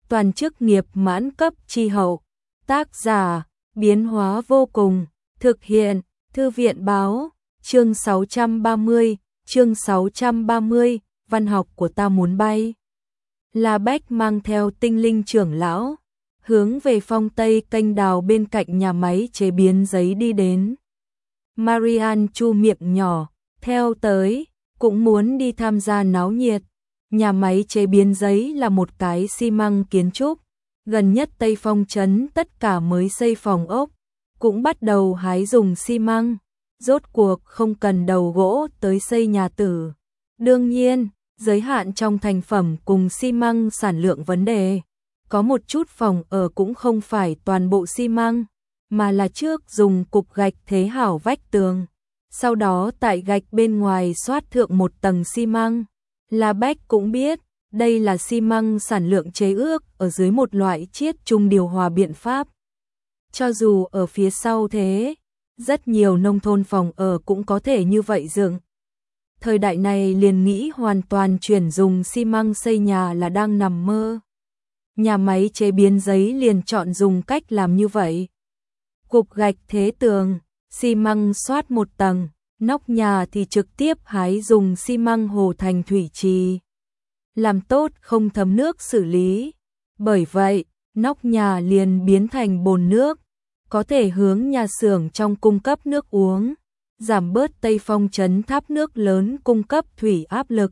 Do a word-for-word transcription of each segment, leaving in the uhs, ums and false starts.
toàn chức nghiệp mãn cấp chi hậu. Tác giả, biến hóa vô cùng, thực hiện, Thư viện báo, chương sáu trăm ba mươi, chương sáu trăm ba mươi, văn học của ta muốn bay. La Bách mang theo Tinh Linh trưởng lão, hướng về phong tây kênh đào bên cạnh nhà máy chế biến giấy đi đến. Marian chu miệng nhỏ, theo tới, cũng muốn đi tham gia náo nhiệt. Nhà máy chế biến giấy là một cái xi măng kiến trúc, gần nhất Tây Phong trấn tất cả mới xây phòng ốc, cũng bắt đầu hái dùng xi măng, rốt cuộc không cần đầu gỗ tới xây nhà tử. Đương nhiên, giới hạn trong thành phẩm cùng xi măng sản lượng vấn đề, có một chút phòng ở cũng không phải toàn bộ xi măng, mà là trước dùng cục gạch thế hảo vách tường, sau đó tại gạch bên ngoài xoát thượng một tầng xi măng. La Bách cũng biết, đây là xi măng sản lượng chế ước ở dưới một loại chiết chung điều hòa biện pháp. Cho dù ở phía sau thế, rất nhiều nông thôn phòng ở cũng có thể như vậy dựng. Thời đại này liền nghĩ hoàn toàn chuyển dùng xi măng xây nhà là đang nằm mơ. Nhà máy chế biến giấy liền chọn dùng cách làm như vậy. Cục gạch thế tường, xi măng xoát một tầng, nóc nhà thì trực tiếp hái dùng xi măng hồ thành thủy trì. Làm tốt không thấm nước xử lý. Bởi vậy, nóc nhà liền biến thành bồn nước, có thể hướng nhà xưởng trong cung cấp nước uống, giảm bớt Tây Phong trấn tháp nước lớn cung cấp thủy áp lực.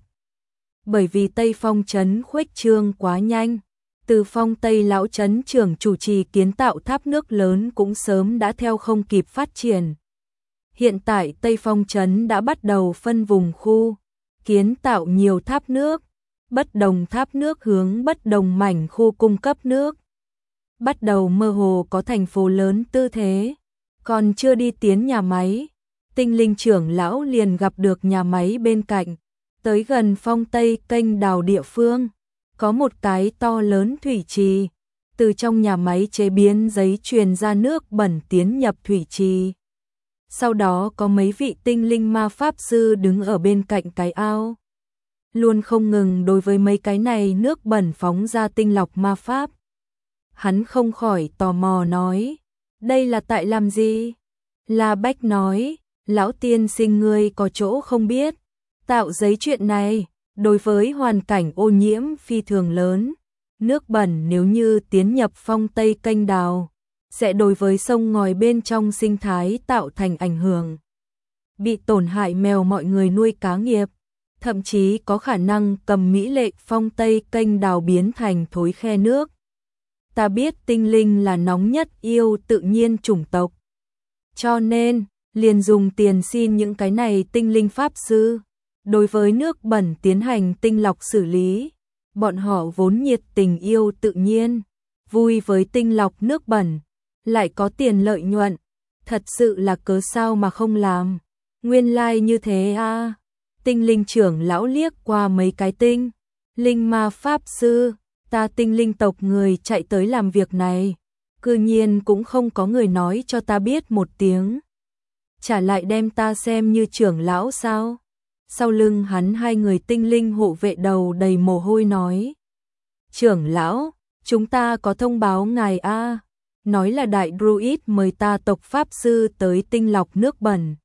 Bởi vì Tây Phong trấn khuếch trương quá nhanh, từ Phong Tây lão trấn trưởng chủ trì kiến tạo tháp nước lớn cũng sớm đã theo không kịp phát triển. Hiện tại Tây Phong trấn đã bắt đầu phân vùng khu, kiến tạo nhiều tháp nước, bất đồng tháp nước hướng bất đồng mảnh khu cung cấp nước. Bắt đầu mơ hồ có thành phố lớn tư thế, còn chưa đi tiến nhà máy, Tinh Linh trưởng lão liền gặp được nhà máy bên cạnh, tới gần phong tây kênh đào địa phương, có một cái to lớn thủy trì, từ trong nhà máy chế biến giấy truyền ra nước bẩn tiến nhập thủy trì. Sau đó có mấy vị tinh linh ma pháp sư đứng ở bên cạnh cái ao, luôn không ngừng đối với mấy cái này nước bẩn phóng ra tinh lọc ma pháp. Hắn không khỏi tò mò nói, đây là tại làm gì? La Bách nói, lão tiên sinh ngươi có chỗ không biết, tạo giấy chuyện này, đối với hoàn cảnh ô nhiễm phi thường lớn, nước bẩn nếu như tiến nhập phong tây kênh đào, sẽ đối với sông ngòi bên trong sinh thái tạo thành ảnh hưởng. Bị tổn hại mèo mọi người nuôi cá nghiệp, thậm chí có khả năng cầm mỹ lệ phong tây kênh đào biến thành thối khe nước. Ta biết tinh linh là nóng nhất yêu tự nhiên chủng tộc, cho nên liền dùng tiền xin những cái này tinh linh pháp sư, đối với nước bẩn tiến hành tinh lọc xử lý. Bọn họ vốn nhiệt tình yêu tự nhiên, vui với tinh lọc nước bẩn, lại có tiền lợi nhuận, thật sự là cớ sao mà không làm. Nguyên lai like như thế à? Tinh linh trưởng lão liếc qua mấy cái tinh linh ma pháp sư, ta tinh linh tộc người chạy tới làm việc này, cư nhiên cũng không có người nói cho ta biết một tiếng. Chả lại đem ta xem như trưởng lão sao? Sau lưng hắn hai người tinh linh hộ vệ đầu đầy mồ hôi nói, trưởng lão, chúng ta có thông báo ngài a, nói là đại druid mời ta tộc pháp sư tới tinh lọc nước bẩn.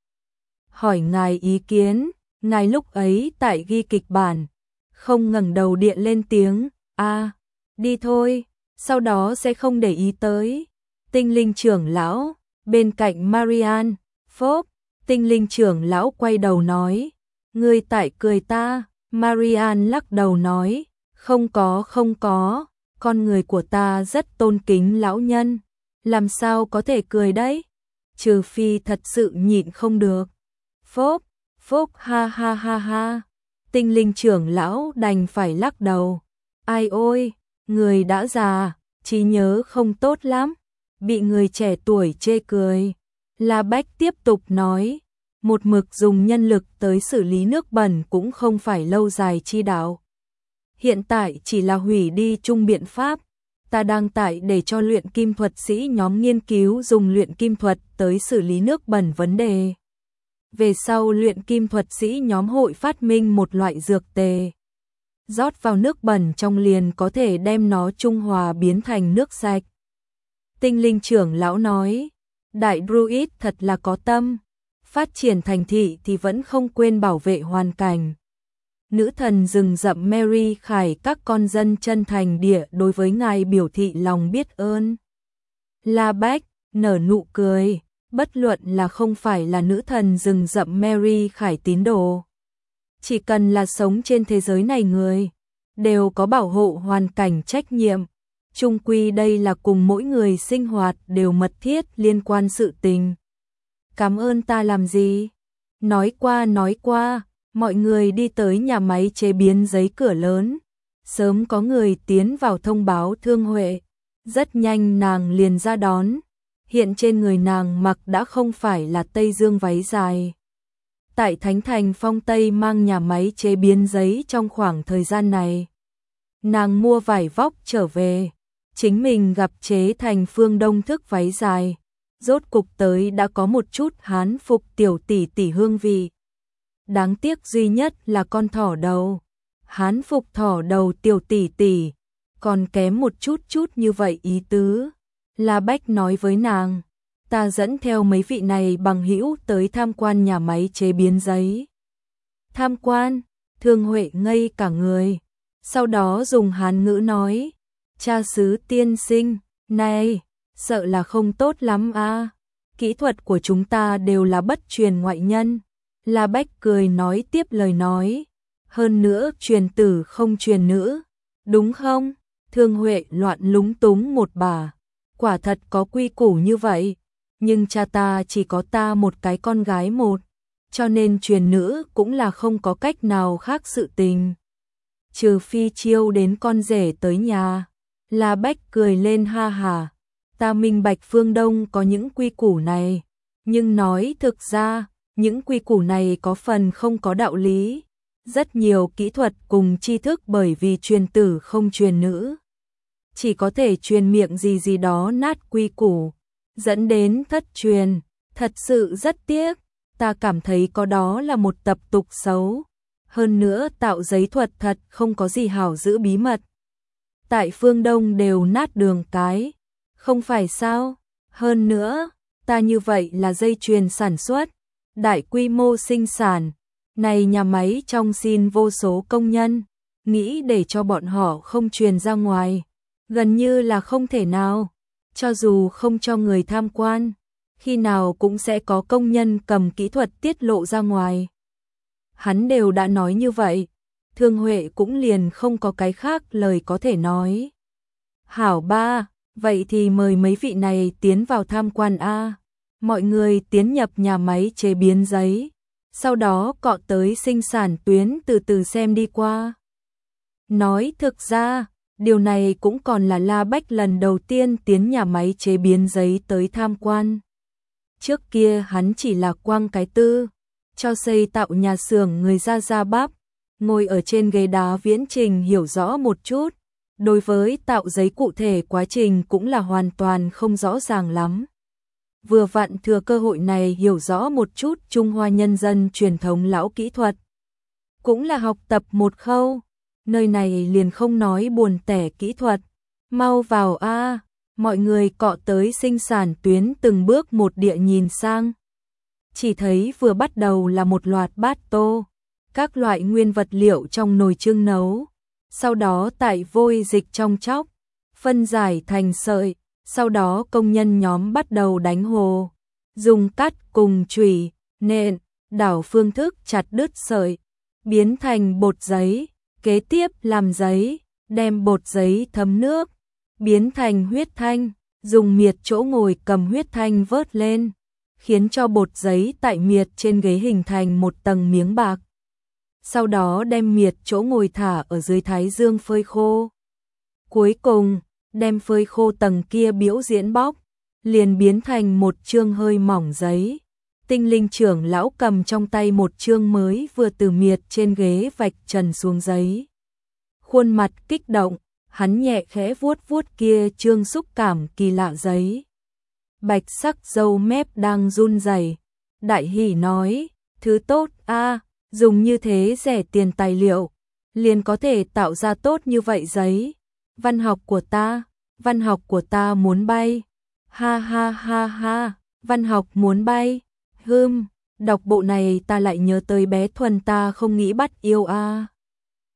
Hỏi ngài ý kiến, ngài lúc ấy tại ghi kịch bản, không ngẩng đầu điện lên tiếng, a, đi thôi, sau đó sẽ không để ý tới. Tinh linh trưởng lão, bên cạnh Marian, phốp, tinh linh trưởng lão quay đầu nói, ngươi tại cười ta? Marian lắc đầu nói, không có không có, con người của ta rất tôn kính lão nhân, làm sao có thể cười đấy? Trừ phi thật sự nhịn không được. Phốp, phốp ha ha ha ha. Tinh linh trưởng lão đành phải lắc đầu. Ai ôi, người đã già, trí nhớ không tốt lắm, bị người trẻ tuổi chê cười. La Bách tiếp tục nói, một mực dùng nhân lực tới xử lý nước bẩn cũng không phải lâu dài chi đạo. Hiện tại chỉ là hủy đi chung biện pháp, ta đang tại để cho luyện kim thuật sĩ nhóm nghiên cứu dùng luyện kim thuật tới xử lý nước bẩn vấn đề. Về sau luyện kim thuật sĩ nhóm hội phát minh một loại dược tề. rót vào nước bẩn trong liền có thể đem nó trung hòa biến thành nước sạch. Tinh linh trưởng lão nói, đại druid thật là có tâm, phát triển thành thị thì vẫn không quên bảo vệ hoàn cảnh. Nữ thần rừng rậm Mary khải các con dân chân thành địa đối với ngài biểu thị lòng biết ơn. La Bách nở nụ cười, bất luận là không phải là nữ thần rừng rậm Mary khải tín đồ. Chỉ cần là sống trên thế giới này người, đều có bảo hộ hoàn cảnh trách nhiệm. Chung quy đây là cùng mỗi người sinh hoạt đều mật thiết liên quan sự tình. Cảm ơn ta làm gì? Nói qua nói qua, mọi người đi tới nhà máy chế biến giấy cửa lớn. Sớm có người tiến vào thông báo Thương Huệ. Rất nhanh nàng liền ra đón. Hiện trên người nàng mặc đã không phải là Tây Dương váy dài. Tại Thánh Thành Phong Tây mang nhà máy chế biến giấy trong khoảng thời gian này. Nàng mua vải vóc trở về. Chính mình gặp chế thành phương Đông thức váy dài. Rốt cục tới đã có một chút hán phục tiểu tỷ tỷ hương vị. Đáng tiếc duy nhất là con thỏ đầu. Hán phục thỏ đầu tiểu tỷ tỷ, còn kém một chút chút như vậy ý tứ. La Bách nói với nàng, ta dẫn theo mấy vị này bằng hữu tới tham quan nhà máy chế biến giấy. Tham quan, Thương Huệ ngây cả người. Sau đó dùng hán ngữ nói, cha xứ tiên sinh, này, sợ là không tốt lắm a. Kỹ thuật của chúng ta đều là bất truyền ngoại nhân. La Bách cười nói tiếp lời nói, hơn nữa truyền tử không truyền nữ, đúng không? Thương Huệ loạn lúng túng một bà, quả thật có quy củ như vậy, nhưng cha ta chỉ có ta một cái con gái một, cho nên truyền nữ cũng là không có cách nào khác sự tình. Trừ phi chiêu đến con rể tới nhà. La Bách cười lên ha hà, ta minh bạch phương Đông có những quy củ này, nhưng nói thực ra, những quy củ này có phần không có đạo lý. Rất nhiều kỹ thuật cùng tri thức bởi vì truyền tử không truyền nữ, chỉ có thể truyền miệng gì gì đó nát quy củ, dẫn đến thất truyền, thật sự rất tiếc, ta cảm thấy có đó là một tập tục xấu. Hơn nữa tạo giấy thuật thật không có gì hảo giữ bí mật. Tại phương Đông đều nát đường cái, không phải sao? Hơn nữa, ta như vậy là dây chuyền sản xuất, đại quy mô sinh sản, này nhà máy trong xin vô số công nhân, nghĩ để cho bọn họ không truyền ra ngoài, gần như là không thể nào. Cho dù không cho người tham quan, khi nào cũng sẽ có công nhân cầm kỹ thuật tiết lộ ra ngoài. Hắn đều đã nói như vậy, Thương Huệ cũng liền không có cái khác lời có thể nói. Hảo ba, vậy thì mời mấy vị này tiến vào tham quan a. Mọi người tiến nhập nhà máy chế biến giấy, sau đó cọ tới sinh sản tuyến từ từ xem đi qua. Nói thực ra, điều này cũng còn là La Bách lần đầu tiên tiến nhà máy chế biến giấy tới tham quan. Trước kia hắn chỉ là quăng cái tư, cho xây tạo nhà xưởng người ra ra bắp, ngồi ở trên ghế đá viễn trình hiểu rõ một chút, đối với tạo giấy cụ thể quá trình cũng là hoàn toàn không rõ ràng lắm. Vừa vặn thừa cơ hội này hiểu rõ một chút Trung Hoa nhân dân truyền thống lão kỹ thuật. Cũng là học tập một khâu, nơi này liền không nói buồn tẻ kỹ thuật, mau vào a. Mọi người cọ tới sinh sản tuyến từng bước một địa nhìn sang. Chỉ thấy vừa bắt đầu là một loạt bát tô, các loại nguyên vật liệu trong nồi chưng nấu, sau đó tại vôi dịch trong chóc, phân giải thành sợi, sau đó công nhân nhóm bắt đầu đánh hồ, dùng cắt cùng chùy, nện, đảo phương thức chặt đứt sợi, biến thành bột giấy, kế tiếp làm giấy, đem bột giấy thấm nước, biến thành huyết thanh, dùng miệt chỗ ngồi cầm huyết thanh vớt lên, khiến cho bột giấy tại miệt trên ghế hình thành một tầng miếng bạc. Sau đó đem miệt chỗ ngồi thả ở dưới thái dương phơi khô. Cuối cùng, đem phơi khô tầng kia biểu diễn bóc, liền biến thành một chương hơi mỏng giấy. Tinh linh trưởng lão cầm trong tay một chương mới vừa từ miệt trên ghế vạch trần xuống giấy. Khuôn mặt kích động, hắn nhẹ khẽ vuốt vuốt kia chương xúc cảm kỳ lạ giấy. Bạch sắc râu mép đang run rẩy, đại hỉ nói, thứ tốt a, dùng như thế rẻ tiền tài liệu, liền có thể tạo ra tốt như vậy giấy. Văn học của ta, văn học của ta muốn bay. Ha ha ha ha, văn học muốn bay. Hừm, đọc bộ này ta lại nhớ tới bé Thuần ta không nghĩ bắt yêu a. À.